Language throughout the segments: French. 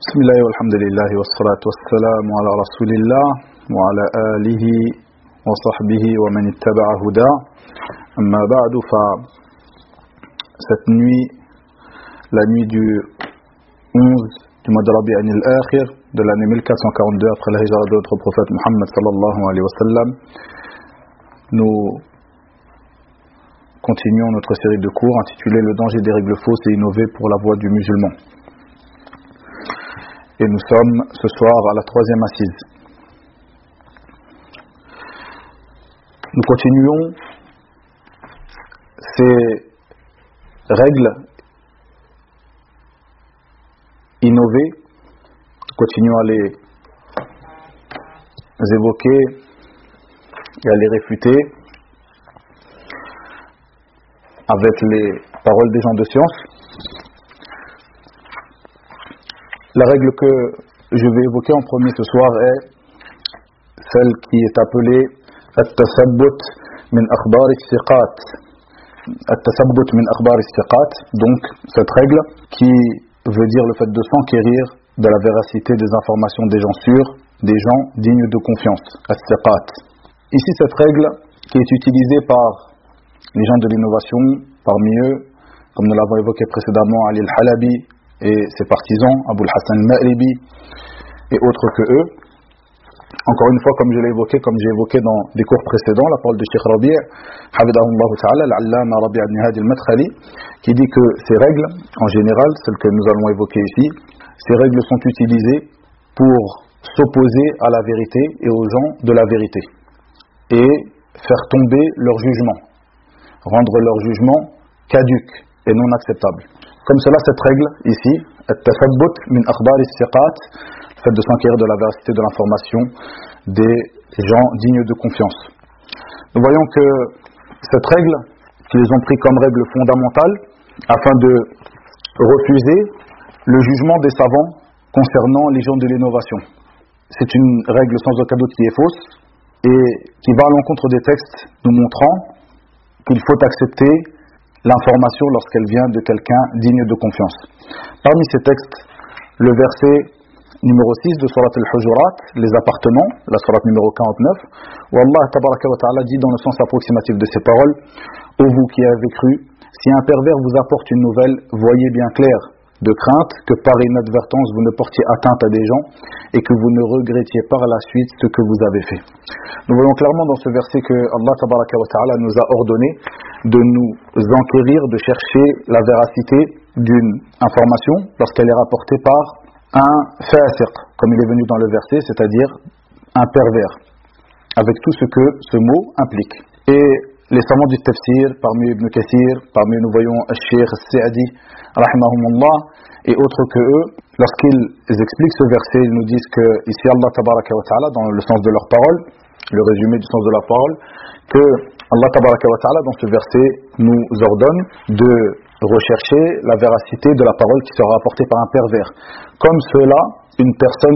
بسم الله والحمد لله والصلاة والسلام على رسول الله وعلى آله وصحبه ومن اتبع هداه أما بعد cette nuit, la nuit du 11 du mois de Rabi' al-Akhir de l'année 1442 après la hijra de notre prophète Muhammad sallallahu alayhi wa sallam, nous continuons notre série de cours intitulée Le danger des règles fausses et innovées pour la voie du musulman. Et nous sommes ce soir à la 3e assise. Nous continuons ces règles innovées, nous continuons à les évoquer et à les réfuter avec les paroles des gens de science. La règle que je vais évoquer en premier ce soir est celle qui est appelée At-Tasabbut min akhbar as-siqat. At-Tasabbut min akhbar as-siqat, donc cette règle qui veut dire le fait de s'enquérir de la véracité des informations des gens sûrs, des gens dignes de confiance. As-siqat. Ici, cette règle qui est utilisée par les gens de l'innovation, parmi eux, comme nous l'avons évoqué précédemment, Ali al-Halabi et ses partisans, Abu al-Hassan al-Ma'ribi et autres que eux. Encore une fois, comme j'ai évoqué dans des cours précédents, la parole de Cheikh Rabi' Hafidahullah Ta'ala, l'Allama Rabi' ibn Hadi al-Madkhali, qui dit que ces règles, en général, celles que nous allons évoquer ici, ces règles sont utilisées pour s'opposer à la vérité et aux gens de la vérité et faire tomber leur jugement, rendre leur jugement caduc et non acceptable. Comme cela, cette règle ici, At-Tasabbut min akhbar as-siqat, le fait de s'enquérir de la véracité de l'information des gens dignes de confiance. Nous voyons que cette règle, qu'ils ont pris comme règle fondamentale, afin de refuser le jugement des savants concernant les gens de l'innovation. C'est une règle sans aucun doute qui est fausse et qui va à l'encontre des textes nous montrant qu'il faut accepter l'information lorsqu'elle vient de quelqu'un digne de confiance. Parmi ces textes, le verset numéro 6 de Surat al-Hujurat, les appartements, la Surat numéro 49, où Allah tabaraka wa ta'ala dit dans le sens approximatif de ces paroles: ô vous qui avez cru, si un pervers vous apporte une nouvelle, voyez bien clair, de crainte que par inadvertance vous ne portiez atteinte à des gens et que vous ne regrettiez par la suite ce que vous avez fait. Nous voyons clairement dans ce verset que Allah tabaraka wa ta'ala nous a ordonné de nous enquérir, de chercher la véracité d'une information lorsqu'elle est rapportée par un fasiq, comme il est venu dans le verset, c'est-à-dire un pervers, avec tout ce que ce mot implique. Et les savants du tafsir, parmi Ibn Kathir, parmi nous voyons Al-Sheikh Al-Sa'di, rahimahumullah, et autres que eux, lorsqu'ils expliquent ce verset, ils nous disent que ici Allah tabaraka wa ta'ala, dans le sens de leur parole, le résumé du sens de la parole, que Allah tabaraka wa ta'ala, dans ce verset, nous ordonne de rechercher la véracité de la parole qui sera apportée par un pervers. Comme cela, une personne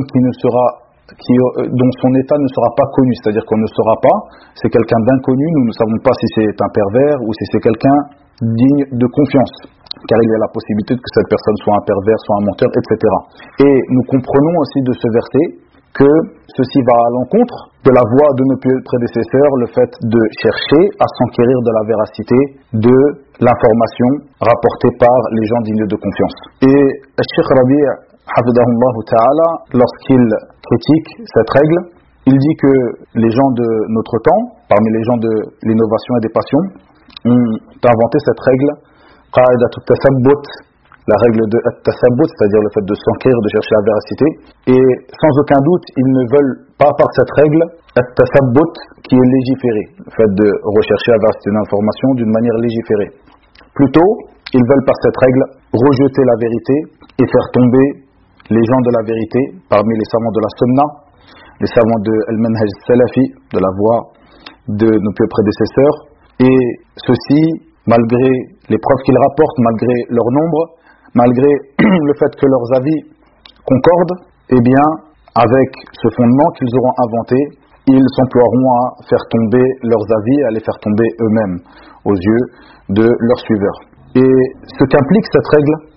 dont son état ne sera pas connu, c'est-à-dire qu'on ne saura pas, c'est quelqu'un d'inconnu, nous ne savons pas si c'est un pervers ou si c'est quelqu'un digne de confiance, car il y a la possibilité que cette personne soit un pervers, soit un menteur, etc. Et nous comprenons aussi de ce verset que ceci va à l'encontre de la voie de nos prédécesseurs, le fait de chercher à s'enquérir de la véracité de l'information rapportée par les gens dignes de confiance. Et Cheikh Rabi' Hafidahullah Ta'ala, lorsqu'il critique cette règle, il dit que les gens de notre temps, parmi les gens de l'innovation et des passions, ont inventé cette règle, Qa'idat al-Tasabbut, la règle de At-Tasabbut, c'est-à-dire le fait de s'enquérir, de chercher la véracité. Et sans aucun doute, ils ne veulent pas par cette règle At-Tasabbut qui est légiférée, le fait de rechercher la véracité d'une information d'une manière légiférée. Plutôt, ils veulent par cette règle rejeter la vérité et faire tomber les gens de la vérité parmi les savants de la Sunna, les savants de Al-Manhaj Salafi, de la voie de nos pieux prédécesseurs. Et ceci, malgré les preuves qu'ils rapportent, malgré leur nombre, malgré le fait que leurs avis concordent, eh bien, avec ce fondement qu'ils auront inventé, ils s'emploieront à faire tomber leurs avis, à les faire tomber eux-mêmes aux yeux de leurs suiveurs. Et ce qu'implique cette règle,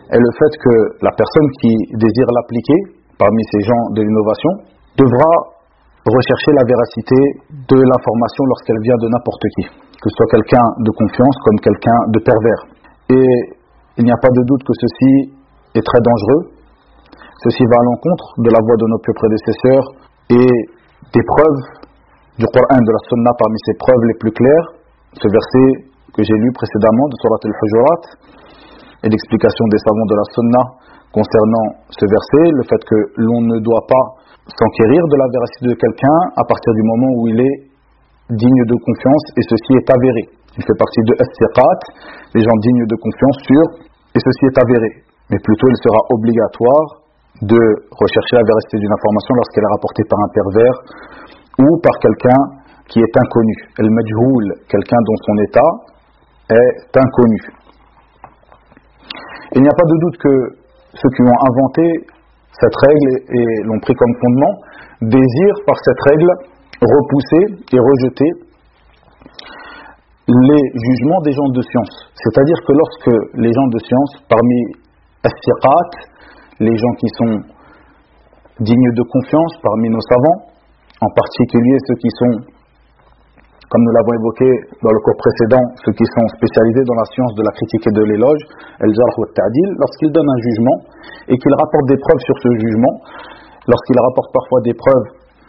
est le fait que la personne qui désire l'appliquer parmi ces gens de l'innovation devra rechercher la véracité de l'information lorsqu'elle vient de n'importe qui, que ce soit quelqu'un de confiance comme quelqu'un de pervers. Et il n'y a pas de doute que ceci est très dangereux. Ceci va à l'encontre de la voie de nos pieux prédécesseurs et des preuves du Coran et de la Sunna parmi ces preuves les plus claires. Ce verset que j'ai lu précédemment de Surat al-Hujurat et l'explication des savants de la Sunna concernant ce verset, le fait que l'on ne doit pas s'enquérir de la véracité de quelqu'un à partir du moment où il est digne de confiance et ceci est avéré. Il fait partie de as-siqat, les gens dignes de confiance sûrs, et ceci est avéré. Mais plutôt il sera obligatoire de rechercher la véracité d'une information lorsqu'elle est rapportée par un pervers ou par quelqu'un qui est inconnu. El-majhoul, quelqu'un dont son état est inconnu. Il n'y a pas de doute que ceux qui ont inventé cette règle et l'ont pris comme fondement désirent par cette règle repousser et rejeter les jugements des gens de science. C'est-à-dire que lorsque les gens de science, parmi as-siqat, les gens qui sont dignes de confiance parmi nos savants, en particulier ceux qui sont, comme nous l'avons évoqué dans le cours précédent, ceux qui sont spécialisés dans la science de la critique et de l'éloge, al-jarh wa al-ta'dil, lorsqu'ils donnent un jugement et qu'ils rapportent des preuves sur ce jugement, lorsqu'ils rapportent parfois des preuves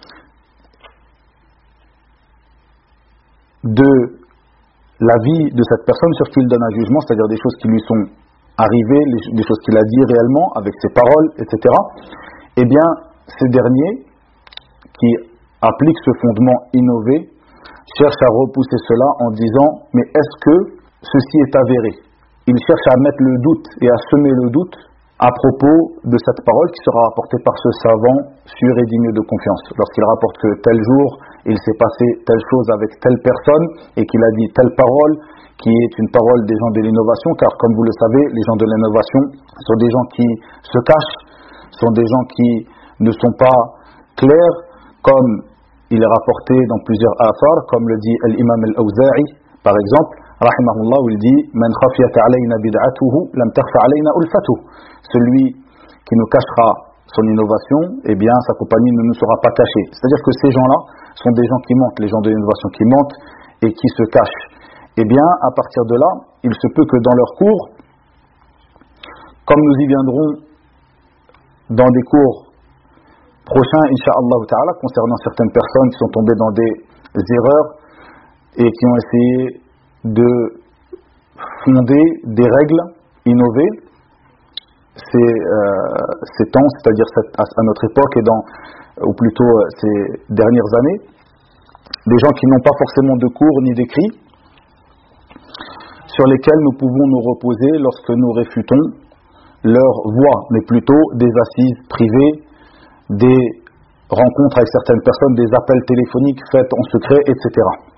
de la vie de cette personne sur qui il donne un jugement, c'est-à-dire des choses qui lui sont arrivées, des choses qu'il a dit réellement avec ses paroles, etc., eh bien, ces derniers qui appliquent ce fondement innové cherchent à repousser cela en disant « mais est-ce que ceci est avéré ?» Ils cherchent à mettre le doute et à semer le doute à propos de cette parole qui sera rapportée par ce savant sûr et digne de confiance. Lorsqu'il rapporte que tel jour, il s'est passé telle chose avec telle personne et qu'il a dit telle parole qui est une parole des gens de l'innovation, car comme vous le savez, les gens de l'innovation sont des gens qui se cachent, sont des gens qui ne sont pas clairs, comme il est rapporté dans plusieurs athars, comme le dit l'imam al-Awza'i, par exemple, rahimahullah, où il dit « Man khafiyat alayna bid'atuhu, lam takhfa alayna ulfatuhu » Celui qui nous cachera son innovation, eh bien sa compagnie ne nous sera pas cachée. C'est-à-dire que ces gens-là sont des gens qui mentent, les gens de l'innovation qui mentent et qui se cachent. Eh bien, à partir de là, il se peut que dans leur cours, comme nous y viendrons dans des cours prochains, Inch'Allah ta'ala, concernant certaines personnes qui sont tombées dans des erreurs et qui ont essayé de fonder des règles innovées, ces temps, c'est-à-dire à notre époque ou plutôt ces dernières années, des gens qui n'ont pas forcément de cours ni d'écrits, sur lesquels nous pouvons nous reposer lorsque nous réfutons leur voix, mais plutôt des assises privées, des rencontres avec certaines personnes, des appels téléphoniques faits en secret, etc.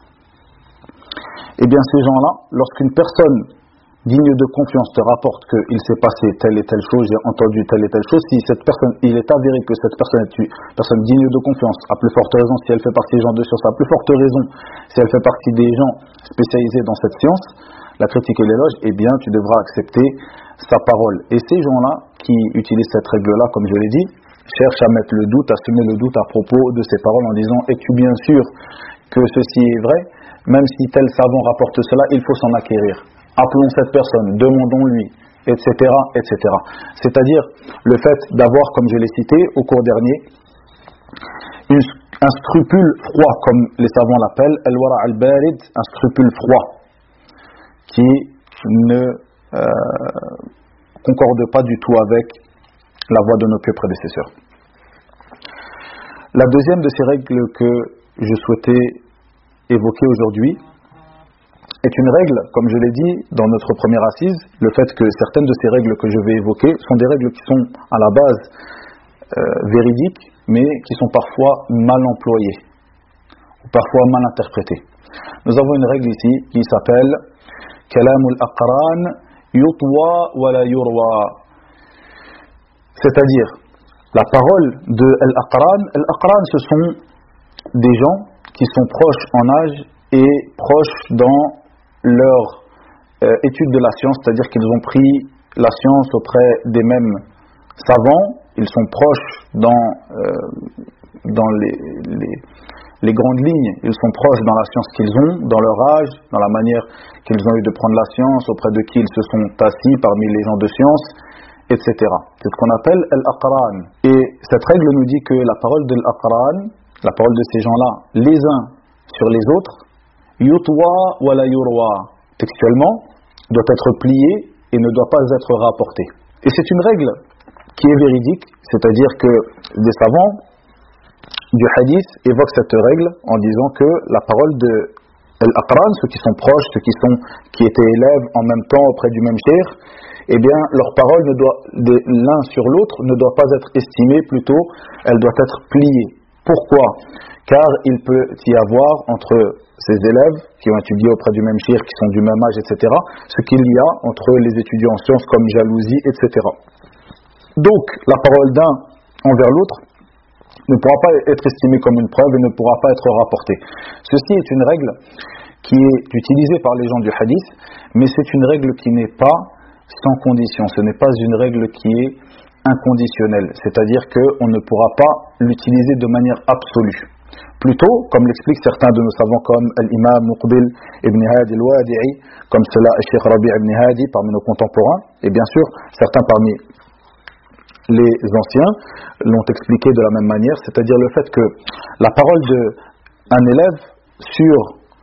Eh bien ces gens-là, lorsqu'une personne digne de confiance te rapporte qu'il s'est passé telle et telle chose, j'ai entendu telle et telle chose, si cette personne, il est avéré que cette personne est une personne digne de confiance, à plus forte raison si elle fait partie des gens de science, à plus forte raison si elle fait partie des gens spécialisés dans cette science, la critique et l'éloge, eh bien tu devras accepter sa parole. Et ces gens-là qui utilisent cette règle-là, comme je l'ai dit, cherchent à mettre le doute, à semer le doute à propos de ces paroles en disant « Es-tu bien sûr que ceci est vrai? Même si tel savant rapporte cela, il faut s'en acquérir. Appelons cette personne, demandons-lui, etc., etc. » C'est-à-dire le fait d'avoir, comme je l'ai cité au cours dernier, un scrupule froid, comme les savants l'appellent, al-wara' al-barid, un scrupule froid, qui ne concorde pas du tout avec la voie de nos pieux prédécesseurs. La deuxième de ces règles que je souhaitais évoquer aujourd'hui est une règle, comme je l'ai dit dans notre première assise, le fait que certaines de ces règles que je vais évoquer sont des règles qui sont à la base véridiques, mais qui sont parfois mal employées, ou parfois mal interprétées. Nous avons une règle ici qui s'appelle « Kalamul aqran yutwa wa la yurwa » c'est-à-dire la parole de Al-Aqran. Al-Aqran, ce sont des gens qui sont proches en âge et proches dans leur étude de la science, c'est-à-dire qu'ils ont pris la science auprès des mêmes savants, ils sont proches dans les grandes lignes, ils sont proches dans la science qu'ils ont, dans leur âge, dans la manière qu'ils ont eu de prendre la science, auprès de qui ils se sont assis parmi les gens de science, etc. C'est ce qu'on appelle al-aqran. Et cette règle nous dit que la parole de l'aqran, la parole de ces gens-là, les uns sur les autres, yutwa wa la yurwa, textuellement, doit être pliée et ne doit pas être rapportée. Et c'est une règle qui est véridique, c'est-à-dire que des savants du hadith évoquent cette règle en disant que la parole de al-aqran, ceux qui sont proches, qui étaient élèves en même temps auprès du même cheikh, eh bien leur parole de l'un sur l'autre ne doit pas être estimée, plutôt elle doit être pliée. Pourquoi? Car il peut y avoir entre ces élèves qui ont étudié auprès du même cheikh, qui sont du même âge, etc., ce qu'il y a entre les étudiants en sciences comme jalousie, etc. Donc la parole d'un envers l'autre ne pourra pas être estimée comme une preuve et ne pourra pas être rapportée. Ceci est une règle qui est utilisée par les gens du hadith, mais c'est une règle qui n'est pas sans condition. Ce n'est pas une règle qui est inconditionnelle, c'est-à-dire qu'on ne pourra pas l'utiliser de manière absolue. Plutôt, comme l'expliquent certains de nos savants comme l'imam Muqbil ibn Hadi al-Wadi'i, comme cela Cheikh Rabi' ibn Hadi parmi nos contemporains, et bien sûr certains parmi les anciens l'ont expliqué de la même manière, c'est-à-dire le fait que la parole d'un élève sur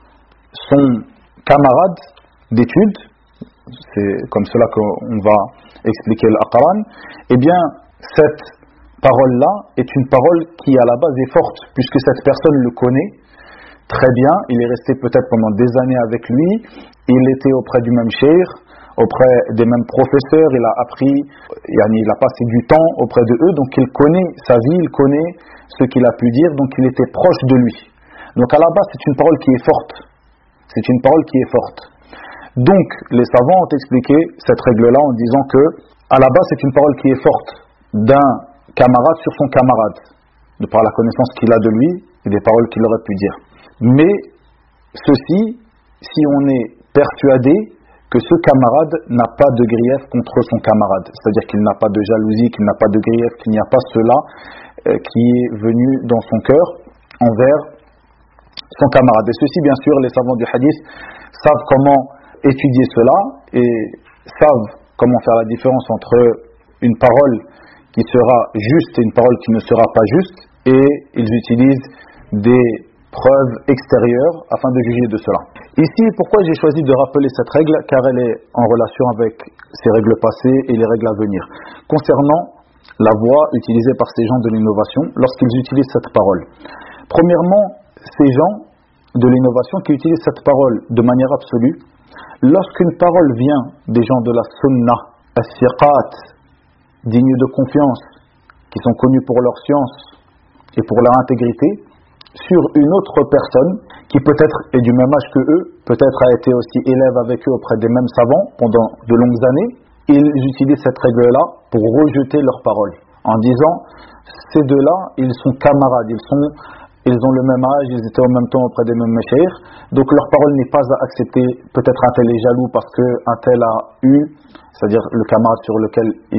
son camarade d'études, c'est comme cela qu'on va expliquer l'aqran, eh bien cette parole-là est une parole qui à la base est forte, puisque cette personne le connaît très bien, il est resté peut-être pendant des années avec lui, il était auprès du même cheikh, auprès des mêmes professeurs, il a appris, il a passé du temps auprès de eux, donc il connaît sa vie, il connaît ce qu'il a pu dire, donc il était proche de lui. Donc à la base c'est une parole qui est forte, c'est une parole qui est forte. Donc les savants ont expliqué cette règle-là en disant que à la base c'est une parole qui est forte d'un camarade sur son camarade, de par la connaissance qu'il a de lui et des paroles qu'il aurait pu dire. Mais ceci, si on est persuadé que ce camarade n'a pas de grief contre son camarade, c'est-à-dire qu'il n'a pas de jalousie, qu'il n'a pas de grief, qu'il n'y a pas cela qui est venu dans son cœur envers son camarade. Et ceci, bien sûr, les savants du hadith savent comment étudier cela et savent comment faire la différence entre une parole qui sera juste et une parole qui ne sera pas juste, et ils utilisent des preuves extérieures afin de juger de cela. Ici, pourquoi j'ai choisi de rappeler cette règle? Car elle est en relation avec ces règles passées et les règles à venir. Concernant la voie utilisée par ces gens de l'innovation lorsqu'ils utilisent cette parole. Premièrement, ces gens de l'innovation qui utilisent cette parole de manière absolue, lorsqu'une parole vient des gens de la sunnah, as-siqat, dignes de confiance, qui sont connus pour leur science et pour leur intégrité, sur une autre personne qui peut-être est du même âge que eux, peut-être a été aussi élève avec eux auprès des mêmes savants pendant de longues années, ils utilisent cette règle-là pour rejeter leurs paroles, en disant ces deux-là, ils sont camarades, ils ont le même âge, ils étaient en même temps auprès des mêmes cheikh, donc leur parole n'est pas à accepter. Peut-être un tel est jaloux parce qu'un tel a eu, c'est-à-dire le camarade sur lequel il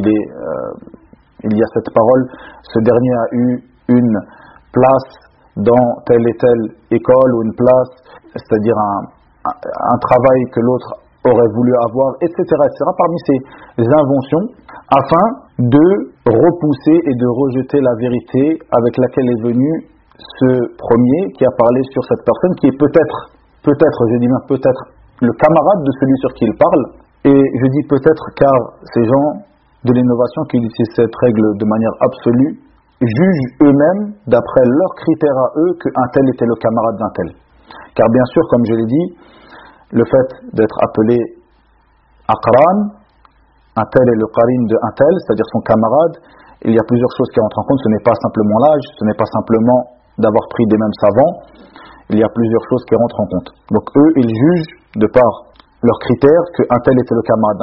y a cette parole, ce dernier a eu une place dans telle et telle école, ou une place, c'est-à-dire un travail que l'autre aurait voulu avoir, etc., etc., parmi ces inventions, afin de repousser et de rejeter la vérité avec laquelle est venu ce premier qui a parlé sur cette personne, qui est peut-être, je dis bien peut-être, le camarade de celui sur qui il parle. Et je dis peut-être car ces gens de l'innovation qui utilisent cette règle de manière absolue jugent eux-mêmes, d'après leurs critères à eux, qu'un tel était le camarade d'un tel. Car bien sûr, comme je l'ai dit, le fait d'être appelé aqran, un tel est le qarin de un tel, c'est-à-dire son camarade, il y a plusieurs choses qui rentrent en compte. Ce n'est pas simplement l'âge, ce n'est pas simplement d'avoir pris des mêmes savants, il y a plusieurs choses qui rentrent en compte. Donc eux, ils jugent de par leurs critères qu'un tel était le camarade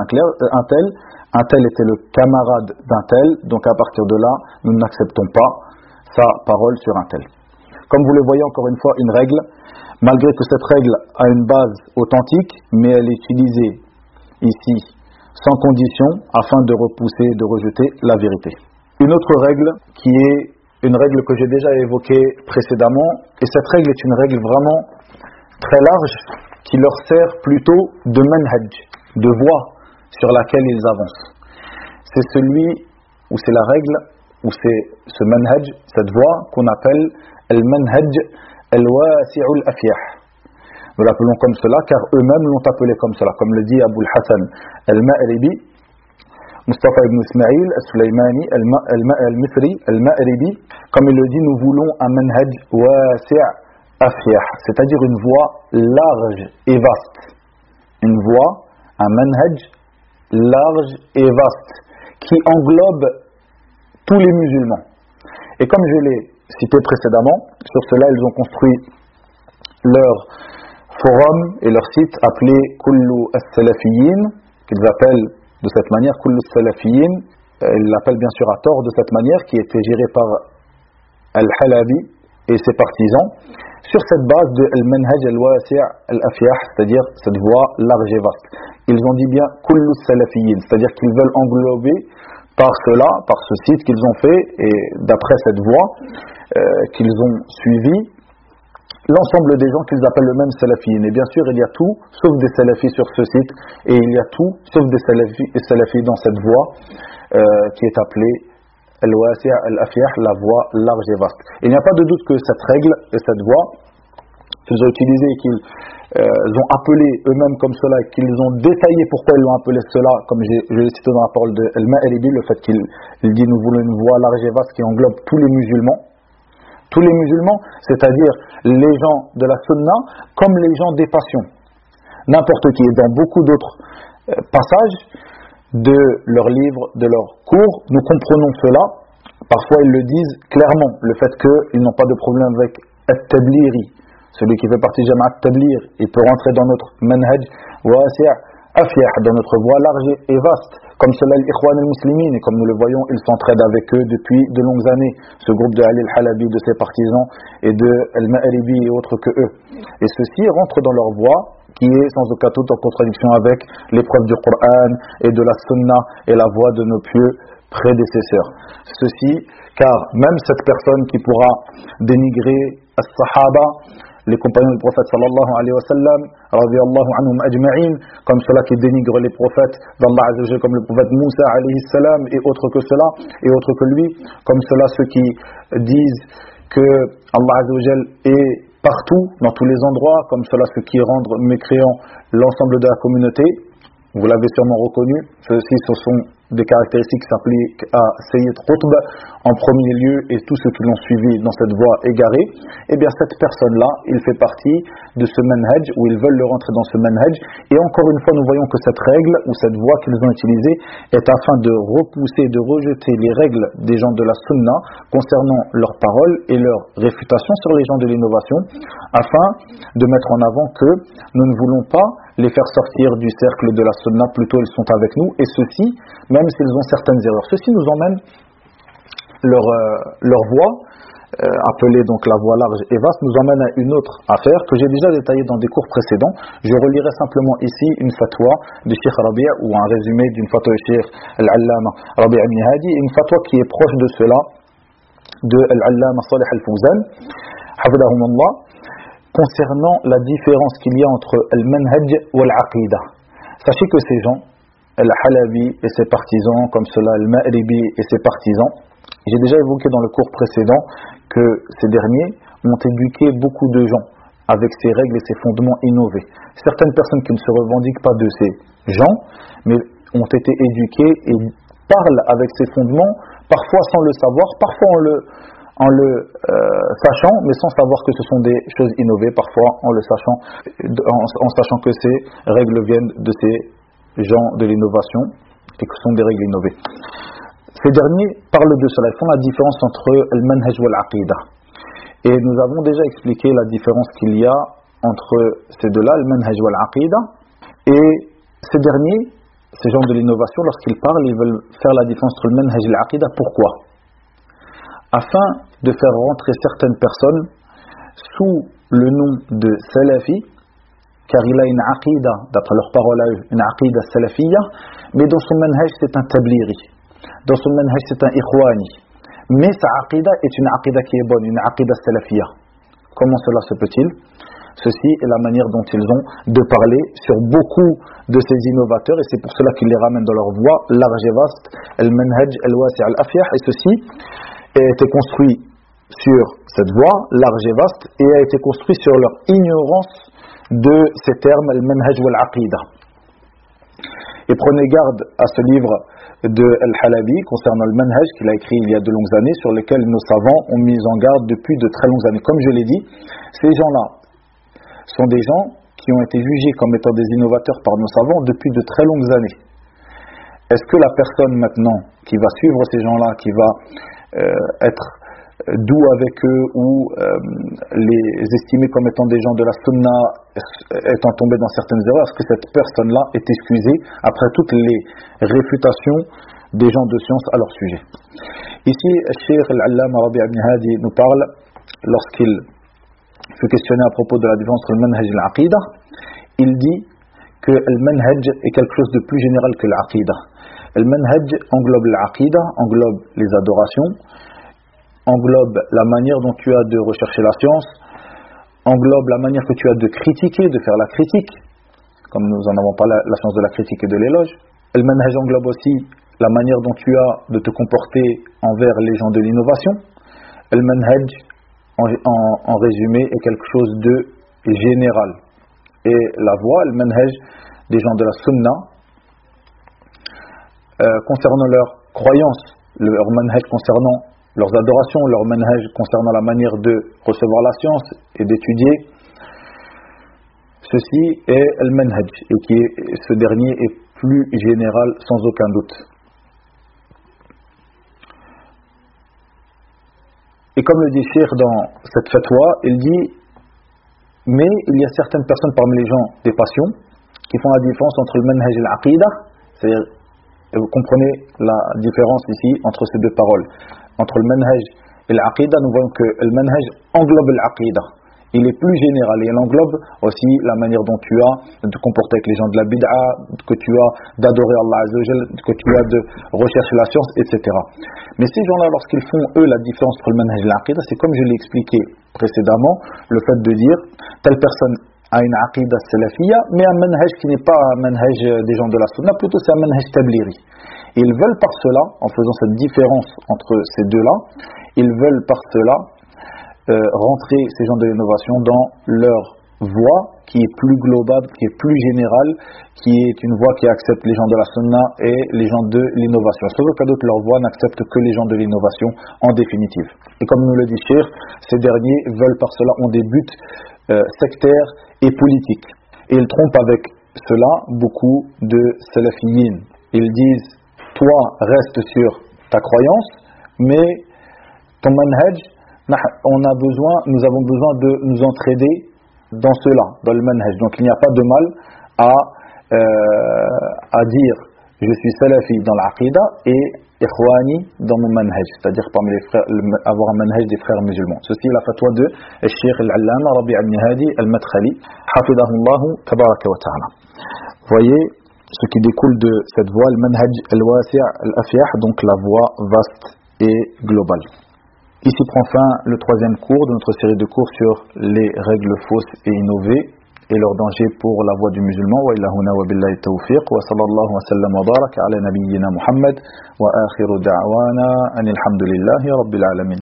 un tel était le camarade d'un tel, donc à partir de là, nous n'acceptons pas sa parole sur un tel. Comme vous le voyez, encore une fois, une règle, malgré que cette règle a une base authentique, mais elle est utilisée ici sans condition, afin de repousser, de rejeter la vérité. Une autre règle qui est une règle que j'ai déjà évoquée précédemment, et cette règle est une règle vraiment très large qui leur sert plutôt de manhaj, de voie sur laquelle ils avancent. C'est celui, ou c'est la règle, ou c'est ce manhaj, cette voie qu'on appelle al-manhaj al-wasi'u al-afyah. Nous l'appelons comme cela car eux-mêmes l'ont appelé comme cela, comme le dit Abu al-Hassan al-Ma'ribi, Mustafa ibn Ismail al-Sulaymani al-Misri al-Ma'ribi, comme il le dit, nous voulons un manhaj wasi' afyah, c'est-à-dire une voie large et vaste. Une voie, un manhaj large et vaste, qui englobe tous les musulmans. Et comme je l'ai cité précédemment, sur cela ils ont construit leur forum et leur site appelé Kullu as-Salafiyin, qu'ils appellent de cette manière Kullu as-Salafiyin. Ils l'appellent bien sûr à tort de cette manière, qui était géré par Al-Halabi et ses partisans, sur cette base de Al-Manhaj al-Wasi' al-Afyah, c'est-à-dire cette voie large et vaste. Ils ont dit bien Kullu as-Salafiyin, c'est-à-dire qu'ils veulent englober par cela, par ce site qu'ils ont fait, et d'après cette voie qu'ils ont suivie, l'ensemble des gens qu'ils appellent eux-mêmes salafiyyin. Et bien sûr, il y a tout sauf des salafis sur ce site, et il y a tout sauf des salafis dans cette voie qui est appelée al-wasi' al-afyah, la voie large et vaste. Il n'y a pas de doute que cette règle et cette voie qu'ils ont utilisée et qu'ils ont appelé eux-mêmes comme cela, et qu'ils ont détaillé pourquoi ils l'ont appelé cela, comme je l'ai cité dans la parole de Al-Ma'ribi, le fait qu'il dit nous voulons une voie large et vaste qui englobe tous les musulmans. Tous les musulmans, c'est-à-dire les gens de la sunna comme les gens des passions. N'importe qui. Et dans beaucoup d'autres passages de leurs livres, de leurs cours, nous comprenons cela. Parfois ils le disent clairement, le fait qu'ils n'ont pas de problème avec at-tabliri. Celui qui fait partie de Jama'at Tablir, il peut rentrer dans notre manhaj wasi' afyah, dans notre voie large et vaste. Comme cela, l'Ikhwan al-Muslimin, et comme nous le voyons, ils s'entraident avec eux depuis de longues années. Ce groupe de Ali al-Halabi, de ses partisans, et de Al-Ma'ribi et autres que eux. Et ceux-ci rentrent dans leur voie, qui est sans aucun doute en contradiction avec l'épreuve du Coran et de la Sunna et la voie de nos pieux prédécesseurs. Ceci, car même cette personne qui pourra dénigrer as-Sahaba, les compagnons du prophète sallallahu alayhi wa sallam, radiyallahu anhum ajma'in, comme cela qui dénigre les prophètes d'Allah azza wa jalla, comme le prophète Moussa alayhi salam et autres que cela, et autres que lui, comme cela ceux qui disent que Allah azza wa jalla est partout, dans tous les endroits, comme cela ceux qui rendent mécréants l'ensemble de la communauté. Vous l'avez sûrement reconnu, ceux-ci ce sont des caractéristiques qui s'appliquent à Sayyid Qutb en premier lieu et tous ceux qui l'ont suivi dans cette voie égarée. Et bien cette personne-là, il fait partie de ce manhaj, où ils veulent le rentrer dans ce manhaj. Et encore une fois, nous voyons que cette règle ou cette voie qu'ils ont utilisée est afin de repousser, de rejeter les règles des gens de la sunna concernant leurs paroles et leurs réfutations sur les gens de l'innovation, afin de mettre en avant que nous ne voulons pas les faire sortir du cercle de la sunna, plutôt ils sont avec nous, et ceux-ci, même s'ils ont certaines erreurs, ceux-ci nous emmènent leur voie, appelée donc la voie large et vaste, nous emmène à une autre affaire que j'ai déjà détaillée dans des cours précédents. Je relirai simplement ici une fatwa de Cheikh Rabi' ou un résumé d'une fatwa de Cheikh Al-Allama Rabi' ibn Hadi, une fatwa qui est proche de cela, de Al-Allama Salih Al-Fawzan, hafidahumullah, concernant la différence qu'il y a entre al-manhaj ou al-aqida. Sachez que ces gens, al-Halabi et ses partisans, comme cela al-Ma'ribi et ses partisans, j'ai déjà évoqué dans le cours précédent que ces derniers ont éduqué beaucoup de gens avec ces règles et ces fondements innovés. Certaines personnes qui ne se revendiquent pas de ces gens, mais ont été éduquées et parlent avec ces fondements, parfois sans le savoir, parfois en le sachant, mais sans savoir que ce sont des choses innovées, parfois en le sachant, en sachant que ces règles viennent de ces gens de l'innovation et que ce sont des règles innovées. Ces derniers parlent de cela, ils font la différence entre al-manhaj ou al-aqida. Et nous avons déjà expliqué la différence qu'il y a entre ces deux-là, al-manhaj ou al-aqida. Et ces derniers, ces gens de l'innovation, lorsqu'ils parlent, ils veulent faire la différence entre al-manhaj et al-aqida. Pourquoi ? Afin de faire rentrer certaines personnes sous le nom de salafi car il a une aqida, d'après leurs paroles à eux, une aqida salafiyya, mais dans son manhaj c'est un tabliri, dans son manhaj c'est un ikhwani, mais sa aqida est une aqida qui est bonne, une aqida salafiyya. Comment cela se peut-il? Ceci est la manière dont ils ont de parler sur beaucoup de ces innovateurs, et c'est pour cela qu'ils les ramènent dans leur voie large et vaste, al-manhaj al-wasi' al-afyah, et ceci a été construit sur cette voie large et vaste et a été construit sur leur ignorance de ces termes al-manhaj wal-aqida. Et prenez garde à ce livre de Al-Halabi concernant le manhaj qu'il a écrit il y a de longues années, sur lequel nos savants ont mis en garde depuis de très longues années. Comme je l'ai dit, ces gens-là sont des gens qui ont été jugés comme étant des innovateurs par nos savants depuis de très longues années. Est-ce que la personne maintenant qui va suivre ces gens-là, qui va être doux avec eux ou les estimer comme étant des gens de la sunna étant tombés dans certaines erreurs, est-ce que cette personne-là est excusée après toutes les réfutations des gens de science à leur sujet? Ici, Cheikh Al-Allama Rabi' ibn Hadi nous parle, lorsqu'il fut questionné à propos de la différence entre le manhaj et l'aqida, il dit que le manhaj est quelque chose de plus général que l'aqida. Le manhaj englobe l'aqida, englobe les adorations, englobe la manière dont tu as de rechercher la science, englobe la manière que tu as de critiquer, de faire la critique, comme nous en avons parlé, la science de la critique et de l'éloge. Le manhaj englobe aussi la manière dont tu as de te comporter envers les gens de l'innovation. Le manhaj, en résumé, est quelque chose de général. Et la voie, le manhaj des gens de la sunna, concernant leurs croyances, leur manhaj concernant leurs adorations, leur manhaj concernant la manière de recevoir la science et d'étudier, ceci est le manhaj, et ce dernier est plus général sans aucun doute. Et comme le dit Cheikh dans cette fatwa, il dit, mais il y a certaines personnes parmi les gens des passions qui font la différence entre le manhaj et l'aqida, c'est-à-dire, vous comprenez la différence ici entre ces deux paroles. Entre le manhaj et l'aqida, nous voyons que le manhaj englobe l'aqida. Il est plus général et il englobe aussi la manière dont tu as de te comporter avec les gens de la bid'a, que tu as d'adorer Allah Azza wa Jal, que tu as de rechercher la science, etc. Mais ces gens-là, lorsqu'ils font eux la différence entre le manhaj et l'aqida, c'est comme je l'ai expliqué précédemment, le fait de dire telle personne a une aqida salafiyya, mais un manhaj qui n'est pas un manhaj des gens de la sunna, plutôt c'est un manhaj tabliri. Et ils veulent par cela, en faisant cette différence entre ces deux-là, ils veulent par cela rentrer ces gens de l'innovation dans leur voie qui est plus globale, qui est plus générale, qui est une voie qui accepte les gens de la sunna et les gens de l'innovation. Sauf que d'autres, leur voie n'accepte que les gens de l'innovation en définitive. Et comme nous le dit Cheikh, ces derniers veulent par cela, ont des buts sectaires et politiques. Et ils trompent avec cela beaucoup de salafiyin. Ils disent, toi reste sur ta croyance, mais ton manhaj, nous avons besoin de nous entraider dans cela, dans le manhaj. Donc il n'y a pas de mal à dire je suis salafi dans l'aqida et ikhwani dans mon manhaj, c'est-à-dire parmi les frères, avoir un manhaj des frères musulmans. Ceci est la fatwa de Cheikh Al-Allama Rabi' ibn Hadi Al-Madkhali hafidahullahu tabaraka wa ta'ala. Voyez ce qui découle de cette voie, le manhaj al-wasi' al-afyah, donc la voie vaste et globale. Ici prend fin le troisième cours de notre série de cours sur les règles fausses et innovées et leur danger pour la voie du musulman. Wa illahuna wa billahi tawfiq wa sallallahu wa sallam wa baraka ala nabiyyina Muhammad wa akhiru da'wana anil hamdulillahi rabbil alamin.